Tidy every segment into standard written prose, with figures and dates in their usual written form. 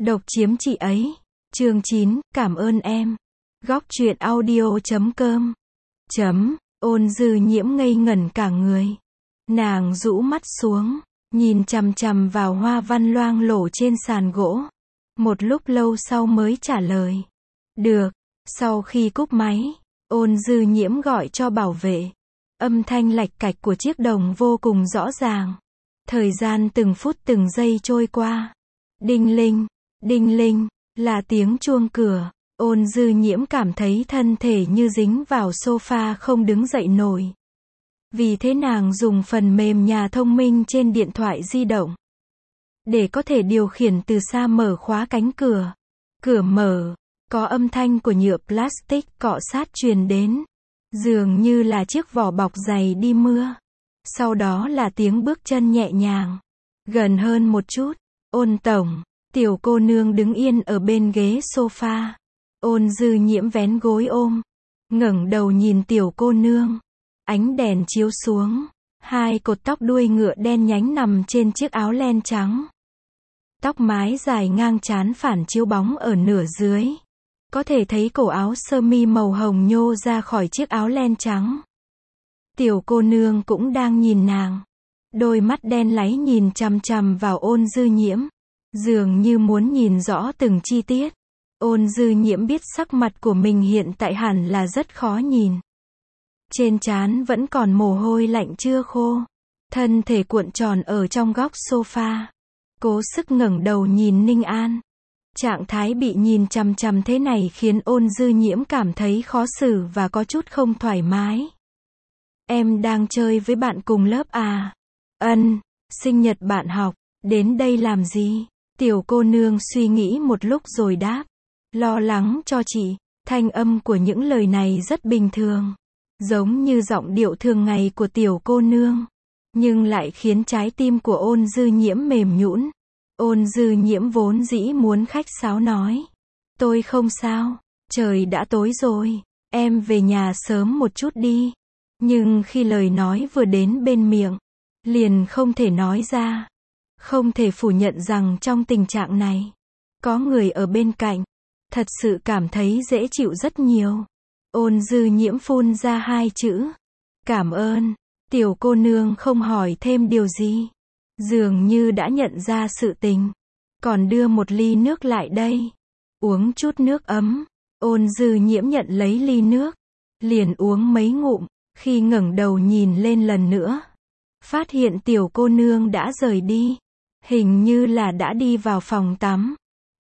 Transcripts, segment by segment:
Độc chiếm chị ấy. Chương 9, cảm ơn em. Góc truyện audio.com. Ôn Dư Nhiễm ngây ngẩn cả người. Nàng rũ mắt xuống, nhìn chằm chằm vào hoa văn loang lổ trên sàn gỗ. Một lúc lâu sau mới trả lời. Được. Sau khi cúp máy, Ôn Dư Nhiễm gọi cho bảo vệ. Âm thanh lạch cạch của chiếc đồng vô cùng rõ ràng. Thời gian từng phút từng giây trôi qua. Đinh linh, là tiếng chuông cửa. Ôn Dư Nhiễm cảm thấy thân thể như dính vào sofa không đứng dậy nổi. Vì thế nàng dùng phần mềm nhà thông minh trên điện thoại di động, để có thể điều khiển từ xa mở khóa cánh cửa. Cửa mở, có âm thanh của nhựa plastic cọ sát truyền đến. Dường như là chiếc vỏ bọc giày đi mưa. Sau đó là tiếng bước chân nhẹ nhàng. Gần hơn một chút. Ôn tổng. Tiểu cô nương đứng yên ở bên ghế sofa. Ôn Dư Nhiễm vén gối ôm, ngẩng đầu nhìn tiểu cô nương. Ánh đèn chiếu xuống, hai cột tóc đuôi ngựa đen nhánh nằm trên chiếc áo len trắng. Tóc mái dài ngang trán phản chiếu bóng ở nửa dưới. Có thể thấy cổ áo sơ mi màu hồng nhô ra khỏi chiếc áo len trắng. Tiểu cô nương cũng đang nhìn nàng. Đôi mắt đen láy nhìn chằm chằm vào Ôn Dư Nhiễm. Dường như muốn nhìn rõ từng chi tiết. Ôn Dư Nhiễm biết sắc mặt của mình hiện tại hẳn là rất khó nhìn. Trên trán vẫn còn mồ hôi lạnh chưa khô. Thân thể cuộn tròn ở trong góc sofa. Cố sức ngẩng đầu nhìn Ninh An. Trạng thái bị nhìn chằm chằm thế này khiến Ôn Dư Nhiễm cảm thấy khó xử và có chút không thoải mái. Em đang chơi với bạn cùng lớp à? Sinh nhật bạn học. Đến đây làm gì? Tiểu cô nương suy nghĩ một lúc rồi đáp. Lo lắng cho chị. Thanh âm của những lời này rất bình thường. Giống như giọng điệu thường ngày của tiểu cô nương. Nhưng lại khiến trái tim của Ôn Dư Nhiễm mềm nhũn. Ôn Dư Nhiễm vốn dĩ muốn khách sáo nói. Tôi không sao. Trời đã tối rồi. Em về nhà sớm một chút đi. Nhưng khi lời nói vừa đến bên miệng, liền không thể nói ra. Không thể phủ nhận rằng trong tình trạng này, có người ở bên cạnh, thật sự cảm thấy dễ chịu rất nhiều. Ôn Dư Nhiễm phun ra hai chữ. Cảm ơn. Tiểu cô nương không hỏi thêm điều gì. Dường như đã nhận ra sự tình. Còn đưa một ly nước lại đây. Uống chút nước ấm. Ôn Dư Nhiễm nhận lấy ly nước. Liền uống mấy ngụm. Khi ngẩng đầu nhìn lên lần nữa, phát hiện tiểu cô nương đã rời đi. Hình như là đã đi vào phòng tắm.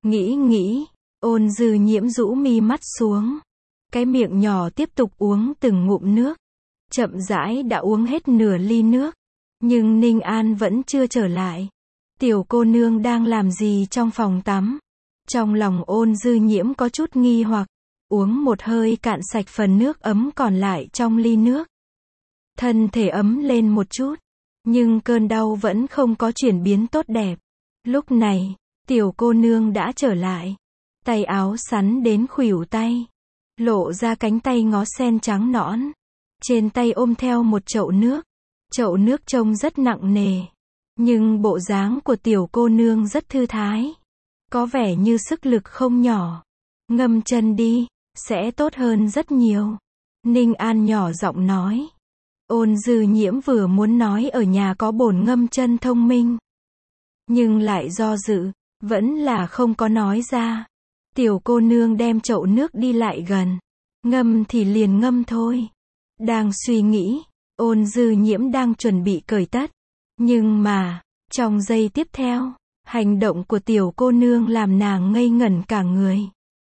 Nghĩ, Ôn Dư Nhiễm rũ mi mắt xuống. Cái miệng nhỏ tiếp tục uống từng ngụm nước. Chậm rãi đã uống hết nửa ly nước. Nhưng Ninh An vẫn chưa trở lại. Tiểu cô nương đang làm gì trong phòng tắm? Trong lòng Ôn Dư Nhiễm có chút nghi hoặc. Uống một hơi cạn sạch phần nước ấm còn lại trong ly nước. Thân thể ấm lên một chút. Nhưng cơn đau vẫn không có chuyển biến tốt đẹp. Lúc này, tiểu cô nương đã trở lại. Tay áo sắn đến khuỷu tay. Lộ ra cánh tay ngó sen trắng nõn. Trên tay ôm theo một chậu nước. Chậu nước trông rất nặng nề. Nhưng bộ dáng của tiểu cô nương rất thư thái. Có vẻ như sức lực không nhỏ. Ngâm chân đi, sẽ tốt hơn rất nhiều. Ninh An nhỏ giọng nói. Ôn Dư Nhiễm vừa muốn nói ở nhà có bồn ngâm chân thông minh. Nhưng lại do dự, vẫn là không có nói ra. Tiểu cô nương đem chậu nước đi lại gần. Ngâm thì liền ngâm thôi. Đang suy nghĩ, Ôn Dư Nhiễm đang chuẩn bị cởi tất. Nhưng mà, trong giây tiếp theo, hành động của tiểu cô nương làm nàng ngây ngẩn cả người.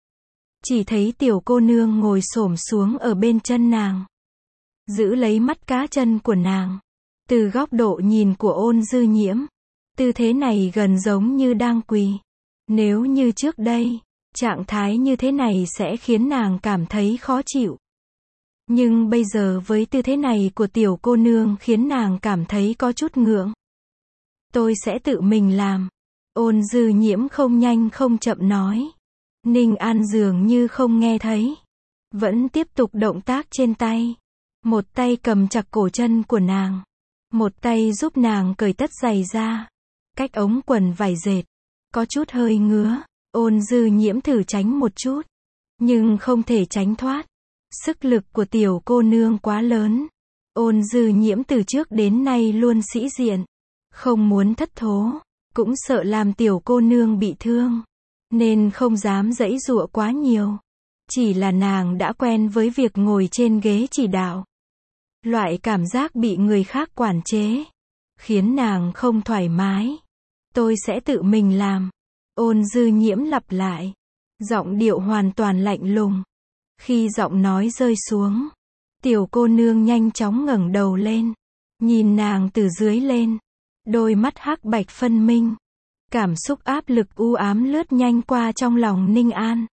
Chỉ thấy tiểu cô nương ngồi xổm xuống ở bên chân nàng. Giữ lấy mắt cá chân của nàng. Từ góc độ nhìn của Ôn Dư Nhiễm, tư thế này gần giống như đang quỳ. Nếu như trước đây, trạng thái như thế này sẽ khiến nàng cảm thấy khó chịu. Nhưng bây giờ với tư thế này của tiểu cô nương khiến nàng cảm thấy có chút ngượng. Tôi sẽ tự mình làm. Ôn Dư Nhiễm không nhanh không chậm nói. Ninh An dường như không nghe thấy. Vẫn tiếp tục động tác trên tay. Một tay cầm chặt cổ chân của nàng. Một tay giúp nàng cởi tất giày ra. Cách ống quần vải dệt. Có chút hơi ngứa. Ôn Dư Nhiễm thử tránh một chút, nhưng không thể tránh thoát. Sức lực của tiểu cô nương quá lớn. Ôn Dư Nhiễm từ trước đến nay luôn sĩ diện, không muốn thất thố, cũng sợ làm tiểu cô nương bị thương, nên không dám giãy giụa quá nhiều. Chỉ là nàng đã quen với việc ngồi trên ghế chỉ đạo. Loại cảm giác bị người khác quản chế, khiến nàng không thoải mái. Tôi sẽ tự mình làm. Ôn Dư Nhiễm lặp lại. Giọng điệu hoàn toàn lạnh lùng. Khi giọng nói rơi xuống, tiểu cô nương nhanh chóng ngẩng đầu lên, nhìn nàng từ dưới lên. Đôi mắt hắc bạch phân minh. Cảm xúc áp lực u ám lướt nhanh qua trong lòng Ninh An.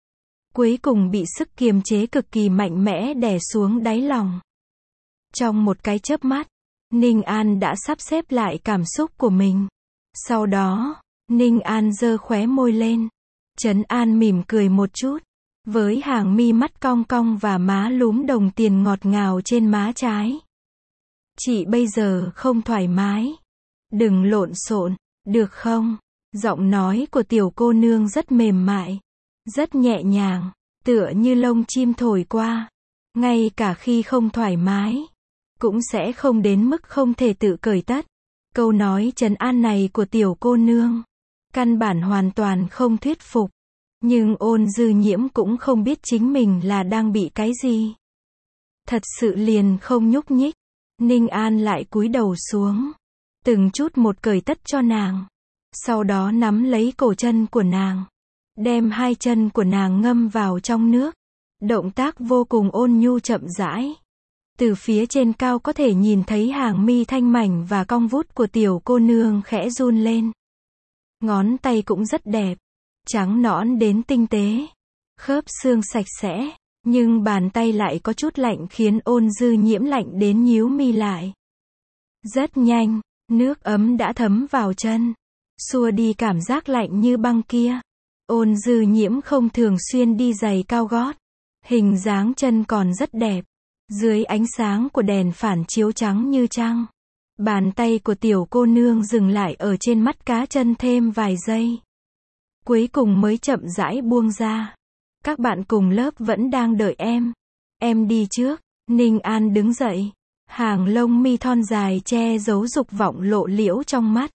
Cuối cùng bị sức kiềm chế cực kỳ mạnh mẽ đè xuống đáy lòng. Trong một cái chớp mắt, Ninh An đã sắp xếp lại cảm xúc của mình. Sau đó, Ninh An giơ khóe môi lên. Trấn An mỉm cười một chút, với hàng mi mắt cong cong và má lúm đồng tiền ngọt ngào trên má trái. Chị bây giờ không thoải mái. Đừng lộn xộn, được không? Giọng nói của tiểu cô nương rất mềm mại, rất nhẹ nhàng, tựa như lông chim thổi qua. Ngay cả khi không thoải mái, cũng sẽ không đến mức không thể tự cởi tất. Câu nói trấn an này của tiểu cô nương, căn bản hoàn toàn không thuyết phục. Nhưng Ôn Dư Nhiễm cũng không biết chính mình là đang bị cái gì. Thật sự liền không nhúc nhích. Ninh An lại cúi đầu xuống, từng chút một cởi tất cho nàng. Sau đó nắm lấy cổ chân của nàng, đem hai chân của nàng ngâm vào trong nước. Động tác vô cùng ôn nhu chậm rãi. Từ phía trên cao có thể nhìn thấy hàng mi thanh mảnh và cong vút của tiểu cô nương khẽ run lên. Ngón tay cũng rất đẹp, trắng nõn đến tinh tế, khớp xương sạch sẽ, nhưng bàn tay lại có chút lạnh khiến Ôn Dư Nhiễm lạnh đến nhíu mi lại. Rất nhanh, nước ấm đã thấm vào chân, xua đi cảm giác lạnh như băng kia. Ôn Dư Nhiễm không thường xuyên đi giày cao gót, hình dáng chân còn rất đẹp. Dưới ánh sáng của đèn phản chiếu trắng như trăng, bàn tay của tiểu cô nương dừng lại ở trên mắt cá chân thêm vài giây. Cuối cùng mới chậm rãi buông ra. Các bạn cùng lớp vẫn đang đợi em. Em đi trước. Ninh An đứng dậy. Hàng lông mi thon dài che giấu dục vọng lộ liễu trong mắt.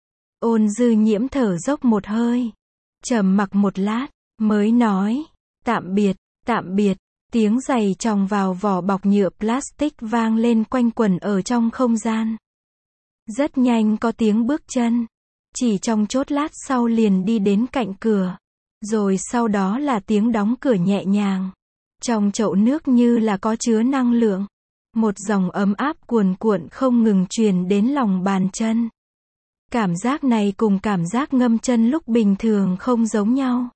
Ôn Dư Nhiễm thở dốc một hơi, trầm mặc một lát, mới nói, tạm biệt, tạm biệt. Tiếng giày chòng vào vỏ bọc nhựa plastic vang lên quanh quẩn ở trong không gian. Rất nhanh có tiếng bước chân. Chỉ trong chốc lát sau liền đi đến cạnh cửa. Rồi sau đó là tiếng đóng cửa nhẹ nhàng. Trong chậu nước như là có chứa năng lượng. Một dòng ấm áp cuồn cuộn không ngừng truyền đến lòng bàn chân. Cảm giác này cùng cảm giác ngâm chân lúc bình thường không giống nhau.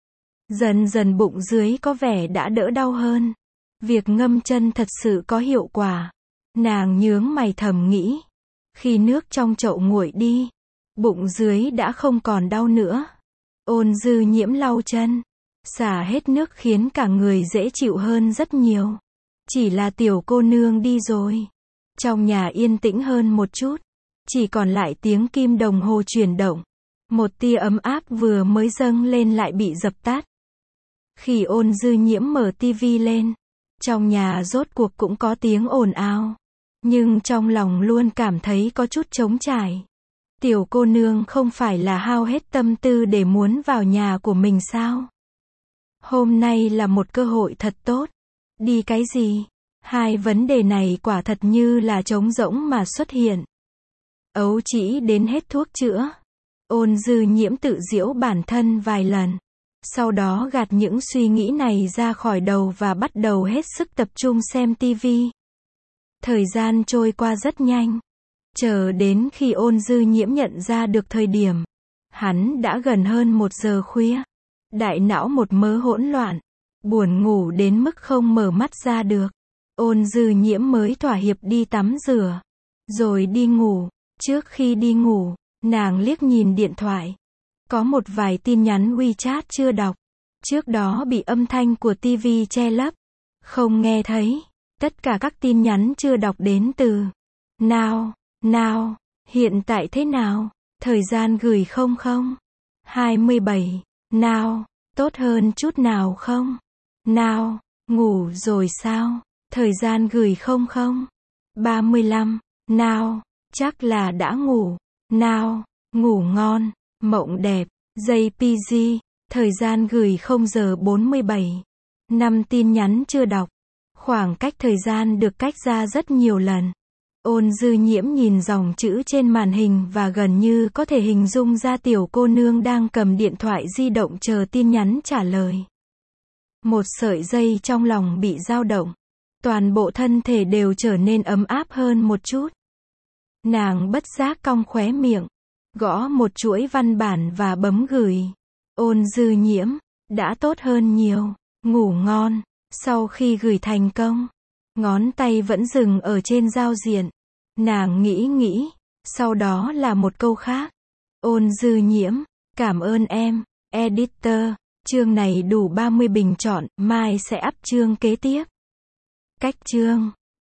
Dần dần bụng dưới có vẻ đã đỡ đau hơn. Việc ngâm chân thật sự có hiệu quả. Nàng nhướng mày thầm nghĩ. Khi nước trong chậu nguội đi, bụng dưới đã không còn đau nữa. Ôn Dư Nhiễm lau chân, xả hết nước khiến cả người dễ chịu hơn rất nhiều. Chỉ là tiểu cô nương đi rồi. Trong nhà yên tĩnh hơn một chút. Chỉ còn lại tiếng kim đồng hồ chuyển động. Một tia ấm áp vừa mới dâng lên lại bị dập tắt. Khi Ôn Dư Nhiễm mở tivi lên, trong nhà rốt cuộc cũng có tiếng ồn ào. Nhưng trong lòng luôn cảm thấy có chút trống trải. Tiểu cô nương không phải là hao hết tâm tư để muốn vào nhà của mình sao? Hôm nay là một cơ hội thật tốt. Đi cái gì? Hai vấn đề này quả thật như là trống rỗng mà xuất hiện. Ấu trĩ đến hết thuốc chữa. Ôn Dư Nhiễm tự giễu bản thân vài lần. Sau đó gạt những suy nghĩ này ra khỏi đầu và bắt đầu hết sức tập trung xem tivi. Thời gian trôi qua rất nhanh. Chờ đến khi Ôn Dư Nhiễm nhận ra được thời điểm, hắn đã gần hơn 1 giờ khuya. Đại não một mớ hỗn loạn, buồn ngủ đến mức không mở mắt ra được. Ôn Dư Nhiễm mới thỏa hiệp đi tắm rửa, rồi đi ngủ. Trước khi đi ngủ, nàng liếc nhìn điện thoại. Có một vài tin nhắn WeChat chưa đọc. Trước đó bị âm thanh của TV che lấp, không nghe thấy. Tất cả các tin nhắn chưa đọc đến từ Nào, hiện tại thế nào? Thời gian gửi 00:27 Nào, tốt hơn chút nào không? Nào, ngủ rồi sao? Thời gian gửi không không? 35. Nào, chắc là đã ngủ. Nào, ngủ ngon, mộng đẹp. JPG, thời gian gửi 0 giờ 47. 5 tin nhắn chưa đọc. Khoảng cách thời gian được cách ra rất nhiều lần. Ôn Dư Nhiễm nhìn dòng chữ trên màn hình và gần như có thể hình dung ra tiểu cô nương đang cầm điện thoại di động chờ tin nhắn trả lời. Một sợi dây trong lòng bị dao động. Toàn bộ thân thể đều trở nên ấm áp hơn một chút. Nàng bất giác cong khóe miệng, gõ một chuỗi văn bản và bấm gửi. Ôn Dư Nhiễm, đã tốt hơn nhiều, ngủ ngon. Sau khi gửi thành công, ngón tay vẫn dừng ở trên giao diện. Nàng nghĩ, sau đó là một câu khác. Ôn Dư Nhiễm, cảm ơn em, editor, chương này đủ 30 bình chọn, mai sẽ up chương kế tiếp. Cách chương